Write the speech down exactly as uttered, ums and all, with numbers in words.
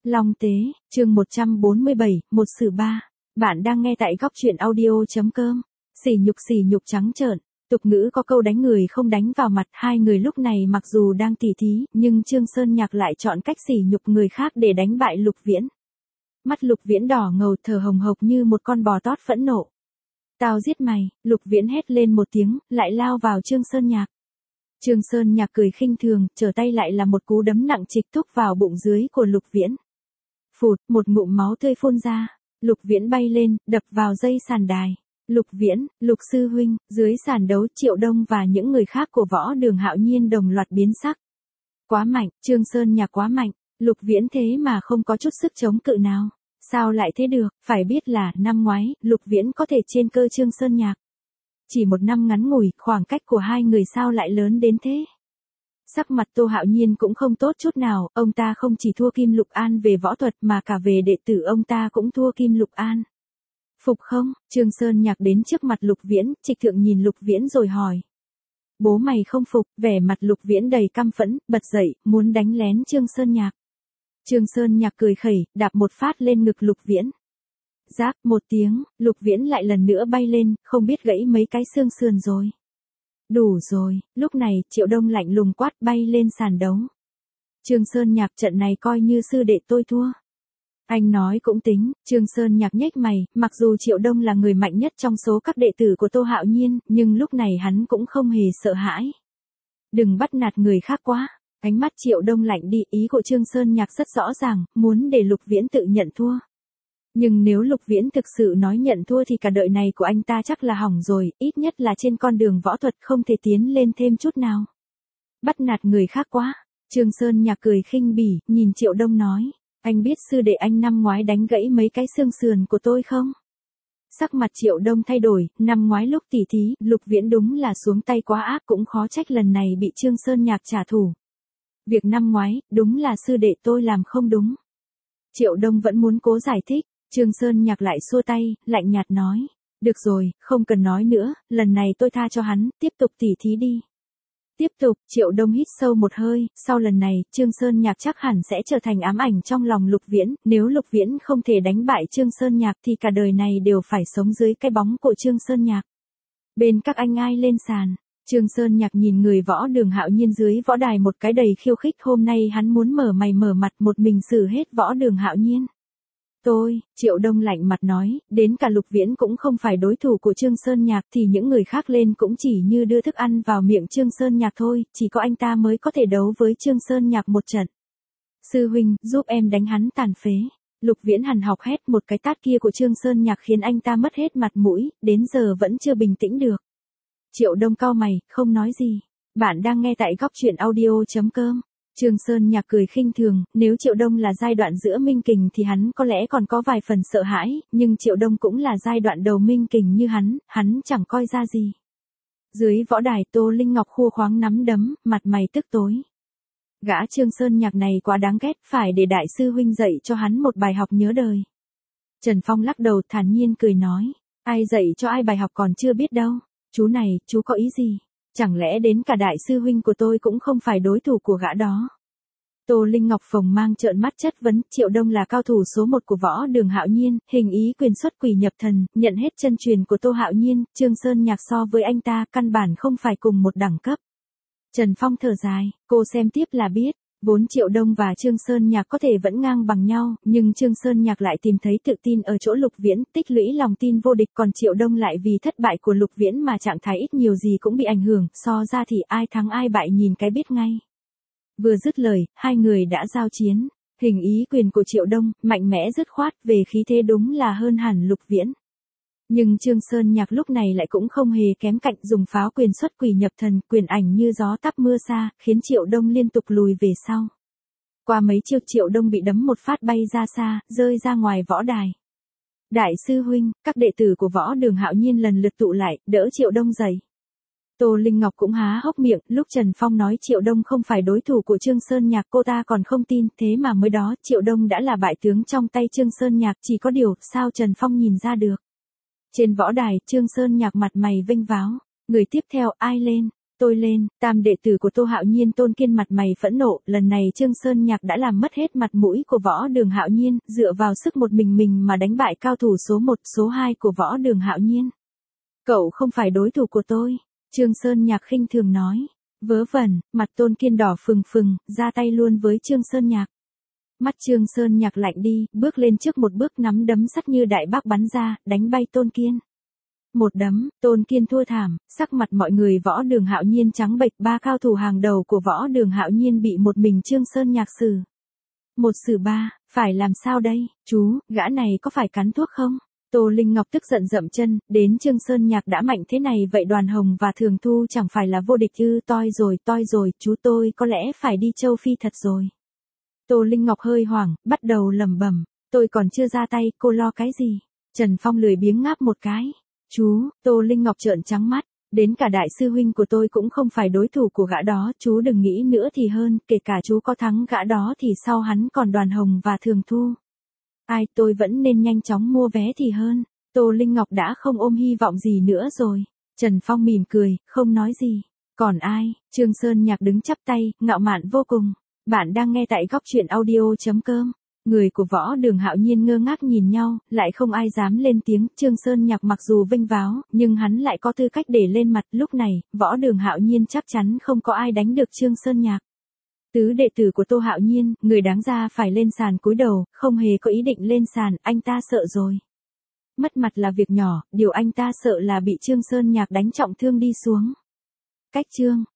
Long Tế, chương một trăm bốn mươi bảy, một xử ba. Bạn đang nghe tại góc truyện audio.com. Sỉ nhục sỉ nhục trắng trợn. Tục ngữ có câu đánh người không đánh vào mặt. Hai người lúc này mặc dù đang tỉ thí, nhưng Trương Sơn Nhạc lại chọn cách sỉ nhục người khác để đánh bại Lục Viễn. Mắt Lục Viễn đỏ ngầu, thở hồng hộc như một con bò tót phẫn nộ. Tao giết mày, Lục Viễn hét lên một tiếng, lại lao vào Trương Sơn Nhạc. Trương Sơn Nhạc cười khinh thường, trở tay lại là một cú đấm nặng trịch thúc vào bụng dưới của Lục Viễn. Phụt, một ngụm máu tươi phun ra, Lục Viễn bay lên, đập vào dây sàn đài. Lục Viễn, Lục sư huynh, dưới sàn đấu Triệu Đông và những người khác của võ đường Hạo Nhiên đồng loạt biến sắc. Quá mạnh, Trương Sơn Nhạc quá mạnh, Lục Viễn thế mà không có chút sức chống cự nào. Sao lại thế được, phải biết là, năm ngoái, Lục Viễn có thể trên cơ Trương Sơn Nhạc. Chỉ một năm ngắn ngủi, khoảng cách của hai người sao lại lớn đến thế? Sắc mặt Tô Hạo Nhiên cũng không tốt chút nào, ông ta không chỉ thua Kim Lục An về võ thuật mà cả về đệ tử ông ta cũng thua Kim Lục An. Phục không? Trương Sơn Nhạc đến trước mặt Lục Viễn, Trịch Thượng nhìn Lục Viễn rồi hỏi. Bố mày không phục, vẻ mặt Lục Viễn đầy căm phẫn, bật dậy, muốn đánh lén Trương Sơn Nhạc. Trương Sơn Nhạc cười khẩy, đạp một phát lên ngực Lục Viễn. Rác, một tiếng, Lục Viễn lại lần nữa bay lên, không biết gãy mấy cái xương sườn rồi. Đủ rồi, lúc này, Triệu Đông lạnh lùng quát bay lên sàn đấu. Trương Sơn Nhạc, trận này coi như sư đệ tôi thua. Anh nói cũng tính, Trương Sơn Nhạc nhếch mày, mặc dù Triệu Đông là người mạnh nhất trong số các đệ tử của Tô Hạo Nhiên, nhưng lúc này hắn cũng không hề sợ hãi. Đừng bắt nạt người khác quá. Ánh mắt Triệu Đông lạnh đi, ý của Trương Sơn Nhạc rất rõ ràng, muốn để Lục Viễn tự nhận thua. Nhưng nếu Lục Viễn thực sự nói nhận thua thì cả đời này của anh ta chắc là hỏng rồi, ít nhất là trên con đường võ thuật không thể tiến lên thêm chút nào. Bắt nạt người khác quá. Trương Sơn Nhạc cười khinh bỉ, nhìn Triệu Đông nói, anh biết sư đệ anh năm ngoái đánh gãy mấy cái xương sườn của tôi không? Sắc mặt Triệu Đông thay đổi, năm ngoái lúc tỉ thí, Lục Viễn đúng là xuống tay quá ác, cũng khó trách lần này bị Trương Sơn Nhạc trả thù. Việc năm ngoái, đúng là sư đệ tôi làm không đúng. Triệu Đông vẫn muốn cố giải thích, Trương Sơn Nhạc lại xua tay, lạnh nhạt nói. Được rồi, không cần nói nữa, lần này tôi tha cho hắn, tiếp tục tỉ thí đi. Tiếp tục, Triệu Đông hít sâu một hơi, sau lần này, Trương Sơn Nhạc chắc hẳn sẽ trở thành ám ảnh trong lòng Lục Viễn, nếu Lục Viễn không thể đánh bại Trương Sơn Nhạc thì cả đời này đều phải sống dưới cái bóng của Trương Sơn Nhạc. Bên các anh ai lên sàn. Trương Sơn Nhạc nhìn người võ đường Hạo Nhiên dưới võ đài một cái đầy khiêu khích, hôm nay hắn muốn mở mày mở mặt một mình xử hết võ đường Hạo Nhiên. Tôi, Triệu Đông lạnh mặt nói, đến cả Lục Viễn cũng không phải đối thủ của Trương Sơn Nhạc thì những người khác lên cũng chỉ như đưa thức ăn vào miệng Trương Sơn Nhạc thôi, chỉ có anh ta mới có thể đấu với Trương Sơn Nhạc một trận. Sư huynh, giúp em đánh hắn tàn phế. Lục Viễn hằn học hét, một cái tát kia của Trương Sơn Nhạc khiến anh ta mất hết mặt mũi, đến giờ vẫn chưa bình tĩnh được. Triệu Đông cau mày, không nói gì. Bạn đang nghe tại góc truyện audio.com. Trương Sơn Nhạc cười khinh thường, nếu Triệu Đông là giai đoạn giữa minh kình thì hắn có lẽ còn có vài phần sợ hãi, nhưng Triệu Đông cũng là giai đoạn đầu minh kình như hắn, hắn chẳng coi ra gì. Dưới võ đài, Tô Linh Ngọc khua khoáng nắm đấm, mặt mày tức tối. Gã Trương Sơn Nhạc này quá đáng ghét, phải để đại sư huynh dạy cho hắn một bài học nhớ đời. Trần Phong lắc đầu thản nhiên cười nói, ai dạy cho ai bài học còn chưa biết đâu. Chú này, chú có ý gì? Chẳng lẽ đến cả đại sư huynh của tôi cũng không phải đối thủ của gã đó? Tô Linh Ngọc phồng mang trợn mắt chất vấn, Triệu Đông là cao thủ số một của võ đường Hạo Nhiên, hình ý quyền xuất quỷ nhập thần, nhận hết chân truyền của Tô Hạo Nhiên, Trương Sơn Nhạc so với anh ta, căn bản không phải cùng một đẳng cấp. Trần Phong thở dài, cô xem tiếp là biết. Vốn Triệu Đông và Trương Sơn Nhạc có thể vẫn ngang bằng nhau, nhưng Trương Sơn Nhạc lại tìm thấy tự tin ở chỗ Lục Viễn, tích lũy lòng tin vô địch, còn Triệu Đông lại vì thất bại của Lục Viễn mà trạng thái ít nhiều gì cũng bị ảnh hưởng, so ra thì ai thắng ai bại nhìn cái biết ngay. Vừa dứt lời, hai người đã giao chiến, hình ý quyền của Triệu Đông, mạnh mẽ dứt khoát, về khí thế đúng là hơn hẳn Lục Viễn. Nhưng Trương Sơn Nhạc lúc này lại cũng không hề kém cạnh, dùng pháo quyền xuất quỷ nhập thần, quyền ảnh như gió tắp mưa xa, khiến Triệu Đông liên tục lùi về sau. Qua mấy chiêu Triệu Đông bị đấm một phát bay ra xa, rơi ra ngoài võ đài. Đại sư huynh, các đệ tử của võ đường Hạo Nhiên lần lượt tụ lại, đỡ Triệu Đông dậy. Tô Linh Ngọc cũng há hốc miệng, lúc Trần Phong nói Triệu Đông không phải đối thủ của Trương Sơn Nhạc cô ta còn không tin, thế mà mới đó Triệu Đông đã là bại tướng trong tay Trương Sơn Nhạc, chỉ có điều, sao Trần Phong nhìn ra được. Trên võ đài, Trương Sơn Nhạc mặt mày vênh váo, người tiếp theo ai lên? Tôi lên, tam đệ tử của Tô Hạo Nhiên Tôn Kiên mặt mày phẫn nộ, lần này Trương Sơn Nhạc đã làm mất hết mặt mũi của Võ Đường Hạo Nhiên, dựa vào sức một mình mình mà đánh bại cao thủ số một, số hai của Võ Đường Hạo Nhiên. Cậu không phải đối thủ của tôi, Trương Sơn Nhạc khinh thường nói. Vớ vẩn, mặt Tôn Kiên đỏ phừng phừng, ra tay luôn với Trương Sơn Nhạc. Mắt Trương Sơn Nhạc lạnh đi, bước lên trước một bước nắm đấm sắt như đại bác bắn ra, đánh bay Tôn Kiên. Một đấm, Tôn Kiên thua thảm, sắc mặt mọi người Võ Đường Hạo Nhiên trắng bệch, ba cao thủ hàng đầu của Võ Đường Hạo Nhiên bị một mình Trương Sơn Nhạc xử. Một xử ba, phải làm sao đây, chú, gã này có phải cắn thuốc không? Tô Linh Ngọc tức giận dậm chân, đến Trương Sơn Nhạc đã mạnh thế này vậy Đoàn Hồng và Thường Thu chẳng phải là vô địch ư? Toi rồi, toi rồi, chú tôi có lẽ phải đi châu Phi thật rồi. Tô Linh Ngọc hơi hoảng, bắt đầu lẩm bẩm, tôi còn chưa ra tay, cô lo cái gì? Trần Phong lười biếng ngáp một cái. Chú, Tô Linh Ngọc trợn trắng mắt, đến cả đại sư huynh của tôi cũng không phải đối thủ của gã đó, chú đừng nghĩ nữa thì hơn, kể cả chú có thắng gã đó thì sau hắn còn Đoàn Hồng và Thường Thu. Ai, tôi vẫn nên nhanh chóng mua vé thì hơn. Tô Linh Ngọc đã không ôm hy vọng gì nữa rồi. Trần Phong mỉm cười, không nói gì. Còn ai? Trương Sơn Nhạc đứng chắp tay, ngạo mạn vô cùng. Bạn đang nghe tại góc truyện audio chấm com. Người của Võ Đường Hạo Nhiên ngơ ngác nhìn nhau, lại không ai dám lên tiếng. Trương Sơn Nhạc mặc dù vênh váo, nhưng hắn lại có tư cách để lên mặt. Lúc này, Võ Đường Hạo Nhiên chắc chắn không có ai đánh được Trương Sơn Nhạc. Tứ đệ tử của Tô Hạo Nhiên, người đáng ra phải lên sàn cúi đầu, không hề có ý định lên sàn, anh ta sợ rồi. Mất mặt là việc nhỏ, điều anh ta sợ là bị Trương Sơn Nhạc đánh trọng thương đi xuống. Cách chương